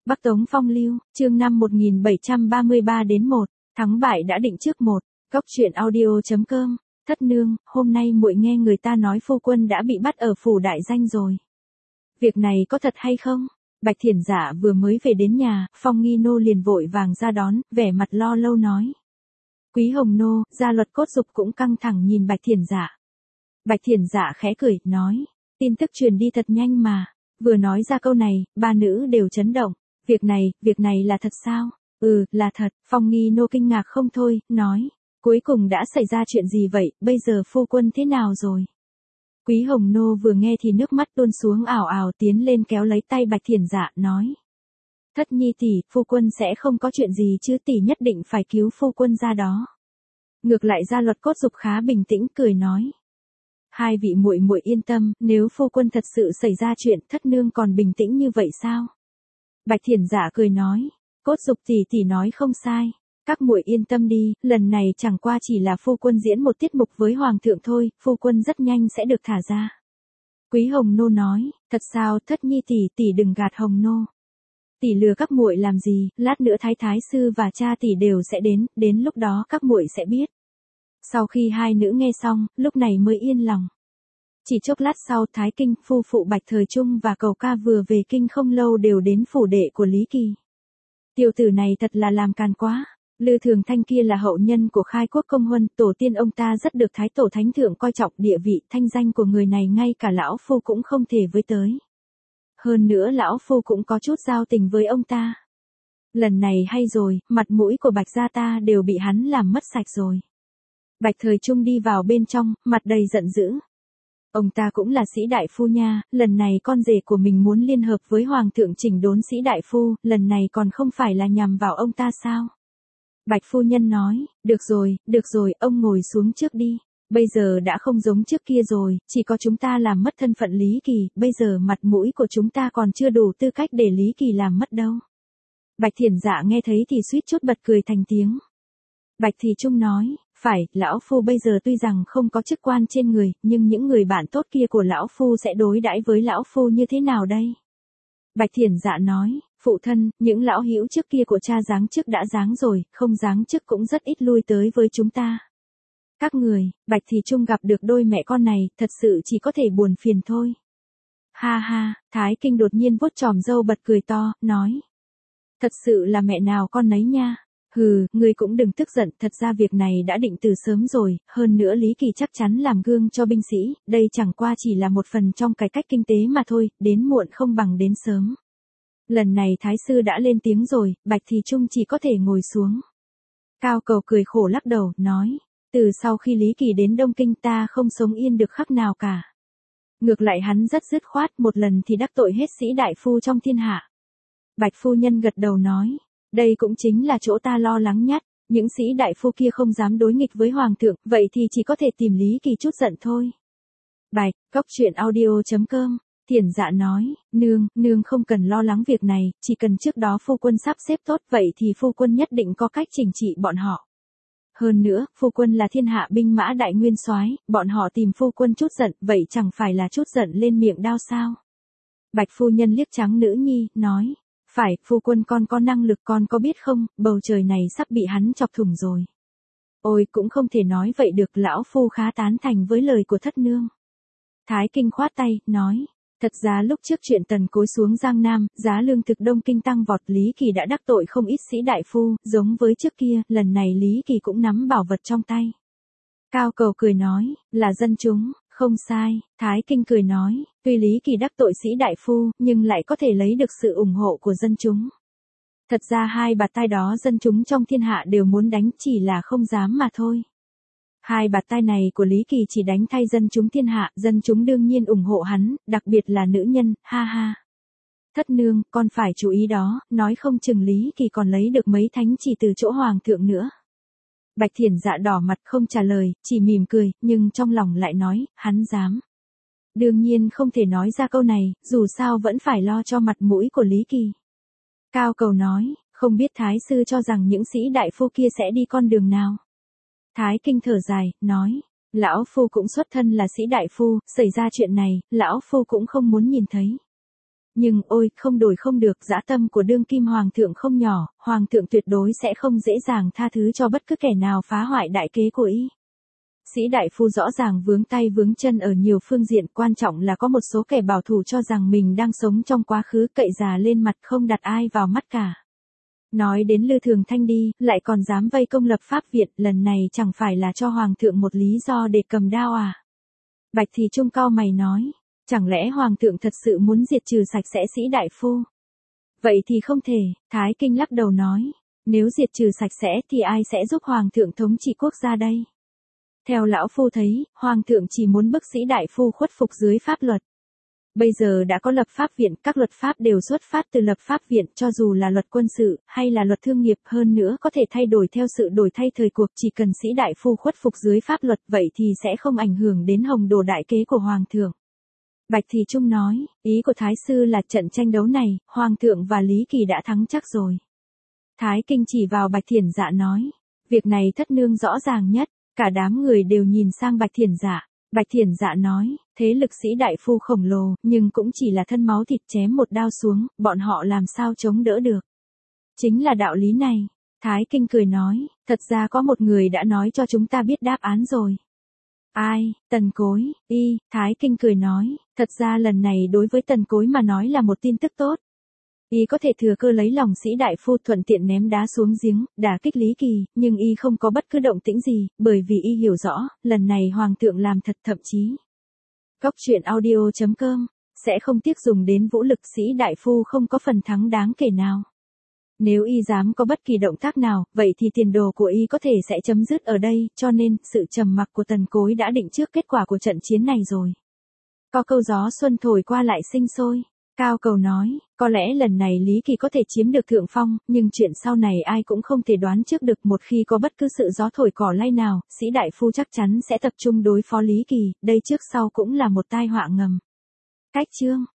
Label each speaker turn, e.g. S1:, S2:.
S1: Bắc Tống Phong Lưu, chương 5 1733-1, thắng bại đã định trước một. Góc truyện audio.com. Thất nương, hôm nay muội nghe người ta nói phu quân đã bị bắt ở phủ đại danh rồi. Việc này có thật hay không? Bạch Thiển Dạ vừa mới về đến nhà, Phong Nghi Nô liền vội vàng ra đón, vẻ mặt lo lâu nói. Quý Hồng Nô, gia luật cốt dục cũng căng thẳng nhìn Bạch Thiển Dạ. Bạch Thiển Dạ khẽ cười, nói, tin tức truyền đi thật nhanh mà. Vừa nói ra câu này, ba nữ đều chấn động. Việc này là thật sao? Ừ, là thật. Phong Nghi Nô kinh ngạc không thôi, nói. Cuối cùng đã xảy ra chuyện gì vậy, bây giờ phu quân thế nào rồi? Quý Hồng Nô vừa nghe thì nước mắt tuôn xuống ảo ảo tiến lên kéo lấy tay Bạch Thiển Dạ, nói. Thất nhi tỷ, phu quân sẽ không có chuyện gì chứ, tỷ nhất định phải cứu phu quân ra đó. Ngược lại gia luật cốt dục khá bình tĩnh cười nói. Hai vị muội muội yên tâm, nếu phu quân thật sự xảy ra chuyện, thất nương còn bình tĩnh như vậy sao? Bạch Thiển Dạ cười nói, cốt dục tỷ nói không sai, các muội yên tâm đi, lần này chẳng qua chỉ là phu quân diễn một tiết mục với hoàng thượng thôi, phu quân rất nhanh sẽ được thả ra. Quý Hồng Nô nói, thật sao, thất nhi tỷ đừng gạt Hồng Nô. Tỷ lừa các muội làm gì, lát nữa thái sư và cha tỷ đều sẽ đến lúc đó các muội sẽ biết. Sau khi hai nữ nghe xong, lúc này mới yên lòng. Chỉ chốc lát sau, Thái Kinh, phu phụ Bạch Thời Trung và Cầu Ca vừa về kinh không lâu đều đến phủ đệ của Lý Kỳ. Tiểu tử này thật là làm càn quá. Lư Thường Thanh kia là hậu nhân của Khai Quốc Công Huân, tổ tiên ông ta rất được Thái Tổ Thánh Thượng coi trọng, địa vị, thanh danh của người này ngay cả lão phu cũng không thể với tới. Hơn nữa lão phu cũng có chút giao tình với ông ta. Lần này hay rồi, mặt mũi của Bạch gia ta đều bị hắn làm mất sạch rồi. Bạch Thời Trung đi vào bên trong, mặt đầy giận dữ. Ông ta cũng là sĩ đại phu nha, lần này con rể của mình muốn liên hợp với hoàng thượng chỉnh đốn sĩ đại phu, lần này còn không phải là nhằm vào ông ta sao? Bạch phu nhân nói, được rồi, ông ngồi xuống trước đi. Bây giờ đã không giống trước kia rồi, chỉ có chúng ta làm mất thân phận Lý Kỳ, bây giờ mặt mũi của chúng ta còn chưa đủ tư cách để Lý Kỳ làm mất đâu. Bạch Thiển Dạ nghe thấy thì suýt chút bật cười thành tiếng. Bạch Thị Trung nói, phải, lão phu bây giờ tuy rằng không có chức quan trên người, nhưng những người bạn tốt kia của lão phu sẽ đối đãi với lão phu như thế nào đây? Bạch Thiển Dạ nói, phụ thân, những lão hữu trước kia của cha giáng chức đã giáng rồi, không giáng chức cũng rất ít lui tới với chúng ta. Các người, Bạch Thị Trung gặp được đôi mẹ con này, thật sự chỉ có thể buồn phiền thôi. Ha ha, Thái Kinh đột nhiên vuốt chòm râu bật cười to, nói. Thật sự là mẹ nào con nấy nha. Hừ, ngươi cũng đừng tức giận, thật ra việc này đã định từ sớm rồi, hơn nữa Lý Kỳ chắc chắn làm gương cho binh sĩ, đây chẳng qua chỉ là một phần trong cải cách kinh tế mà thôi, đến muộn không bằng đến sớm. Lần này Thái sư đã lên tiếng rồi, Bạch Thị Trung chỉ có thể ngồi xuống. Cao Cầu cười khổ lắc đầu, nói, từ sau khi Lý Kỳ đến Đông Kinh ta không sống yên được khắc nào cả. Ngược lại hắn rất dứt khoát, một lần thì đắc tội hết sĩ đại phu trong thiên hạ. Bạch phu nhân gật đầu nói. Đây cũng chính là chỗ ta lo lắng nhất, những sĩ đại phu kia không dám đối nghịch với hoàng thượng, vậy thì chỉ có thể tìm Lý Kỳ chút giận thôi. Bạch, góc truyện audio.com, Thiển Dạ nói, nương không cần lo lắng việc này, chỉ cần trước đó phu quân sắp xếp tốt vậy thì phu quân nhất định có cách chỉnh trị bọn họ. Hơn nữa, phu quân là thiên hạ binh mã đại nguyên soái, bọn họ tìm phu quân chút giận, vậy chẳng phải là chút giận lên miệng đao sao? Bạch phu nhân liếc trắng nữ nhi, nói. Phải, phu quân con có năng lực con có biết không, bầu trời này sắp bị hắn chọc thủng rồi. Ôi cũng không thể nói vậy được, lão phu khá tán thành với lời của thất nương. Thái Kinh khoát tay, nói, thật ra lúc trước chuyện Tần Cối xuống Giang Nam, giá lương thực Đông Kinh tăng vọt, Lý Kỳ đã đắc tội không ít sĩ đại phu, giống với trước kia, lần này Lý Kỳ cũng nắm bảo vật trong tay. Cao Cầu cười nói, là dân chúng. Không sai, Thái Kinh cười nói, tuy Lý Kỳ đắc tội sĩ đại phu, nhưng lại có thể lấy được sự ủng hộ của dân chúng. Thật ra hai bạt tai đó dân chúng trong thiên hạ đều muốn đánh, chỉ là không dám mà thôi. Hai bạt tai này của Lý Kỳ chỉ đánh thay dân chúng thiên hạ, dân chúng đương nhiên ủng hộ hắn, đặc biệt là nữ nhân, ha ha. Thất nương, con phải chú ý đó, nói không chừng Lý Kỳ còn lấy được mấy thánh chỉ từ chỗ hoàng thượng nữa. Bạch Thiển Dạ đỏ mặt không trả lời, chỉ mỉm cười, nhưng trong lòng lại nói, hắn dám. Đương nhiên không thể nói ra câu này, dù sao vẫn phải lo cho mặt mũi của Lý Kỳ. Cao Cầu nói, không biết Thái sư cho rằng những sĩ đại phu kia sẽ đi con đường nào. Thái Kinh thở dài, nói, lão phu cũng xuất thân là sĩ đại phu, xảy ra chuyện này, lão phu cũng không muốn nhìn thấy. Nhưng ôi, không đổi không được, dã tâm của đương kim hoàng thượng không nhỏ, hoàng thượng tuyệt đối sẽ không dễ dàng tha thứ cho bất cứ kẻ nào phá hoại đại kế của y. Sĩ đại phu rõ ràng vướng tay vướng chân ở nhiều phương diện, quan trọng là có một số kẻ bảo thủ cho rằng mình đang sống trong quá khứ, cậy già lên mặt không đặt ai vào mắt cả. Nói đến Lư Thường Thanh đi, lại còn dám vây công lập pháp viện, lần này chẳng phải là cho hoàng thượng một lý do để cầm đao à? Bạch Thì Trung cau mày nói, chẳng lẽ hoàng thượng thật sự muốn diệt trừ sạch sẽ sĩ đại phu? Vậy thì không thể, Thái Kinh lắc đầu nói, nếu diệt trừ sạch sẽ thì ai sẽ giúp hoàng thượng thống trị quốc gia đây? Theo lão phu thấy, hoàng thượng chỉ muốn bức sĩ đại phu khuất phục dưới pháp luật. Bây giờ đã có lập pháp viện, các luật pháp đều xuất phát từ lập pháp viện, cho dù là luật quân sự, hay là luật thương nghiệp, hơn nữa có thể thay đổi theo sự đổi thay thời cuộc, chỉ cần sĩ đại phu khuất phục dưới pháp luật, vậy thì sẽ không ảnh hưởng đến hồng đồ đại kế của hoàng thượng. Bạch Thì Trung nói, ý của Thái sư là trận tranh đấu này, hoàng thượng và Lý Kỳ đã thắng chắc rồi. Thái Kinh chỉ vào Bạch Thiển Dạ nói, việc này thất nương rõ ràng nhất, cả đám người đều nhìn sang Bạch Thiển Dạ. Bạch Thiển Dạ nói, thế lực sĩ đại phu khổng lồ, nhưng cũng chỉ là thân máu thịt, chém một đao xuống, bọn họ làm sao chống đỡ được. Chính là đạo lý này. Thái Kinh cười nói, thật ra có một người đã nói cho chúng ta biết đáp án rồi. Ai? Tần Cối. Thái Kinh cười nói, thật ra lần này đối với Tần Cối mà nói là một tin tức tốt. Y có thể thừa cơ lấy lòng sĩ đại phu, thuận tiện ném đá xuống giếng, đả kích Lý Kỳ, nhưng y không có bất cứ động tĩnh gì, bởi vì y hiểu rõ, lần này hoàng thượng làm thật, thậm chí. Góc truyện audio.com sẽ không tiếc dùng đến vũ lực, sĩ đại phu không có phần thắng đáng kể nào. Nếu y dám có bất kỳ động tác nào, vậy thì tiền đồ của y có thể sẽ chấm dứt ở đây, cho nên, sự trầm mặc của Tần Cối đã định trước kết quả của trận chiến này rồi. Có câu gió xuân thổi qua lại sinh sôi. Cao Cầu nói, có lẽ lần này Lý Kỳ có thể chiếm được thượng phong, nhưng chuyện sau này ai cũng không thể đoán trước được, một khi có bất cứ sự gió thổi cỏ lay nào, sĩ đại phu chắc chắn sẽ tập trung đối phó Lý Kỳ, đây trước sau cũng là một tai họa ngầm. Cách chương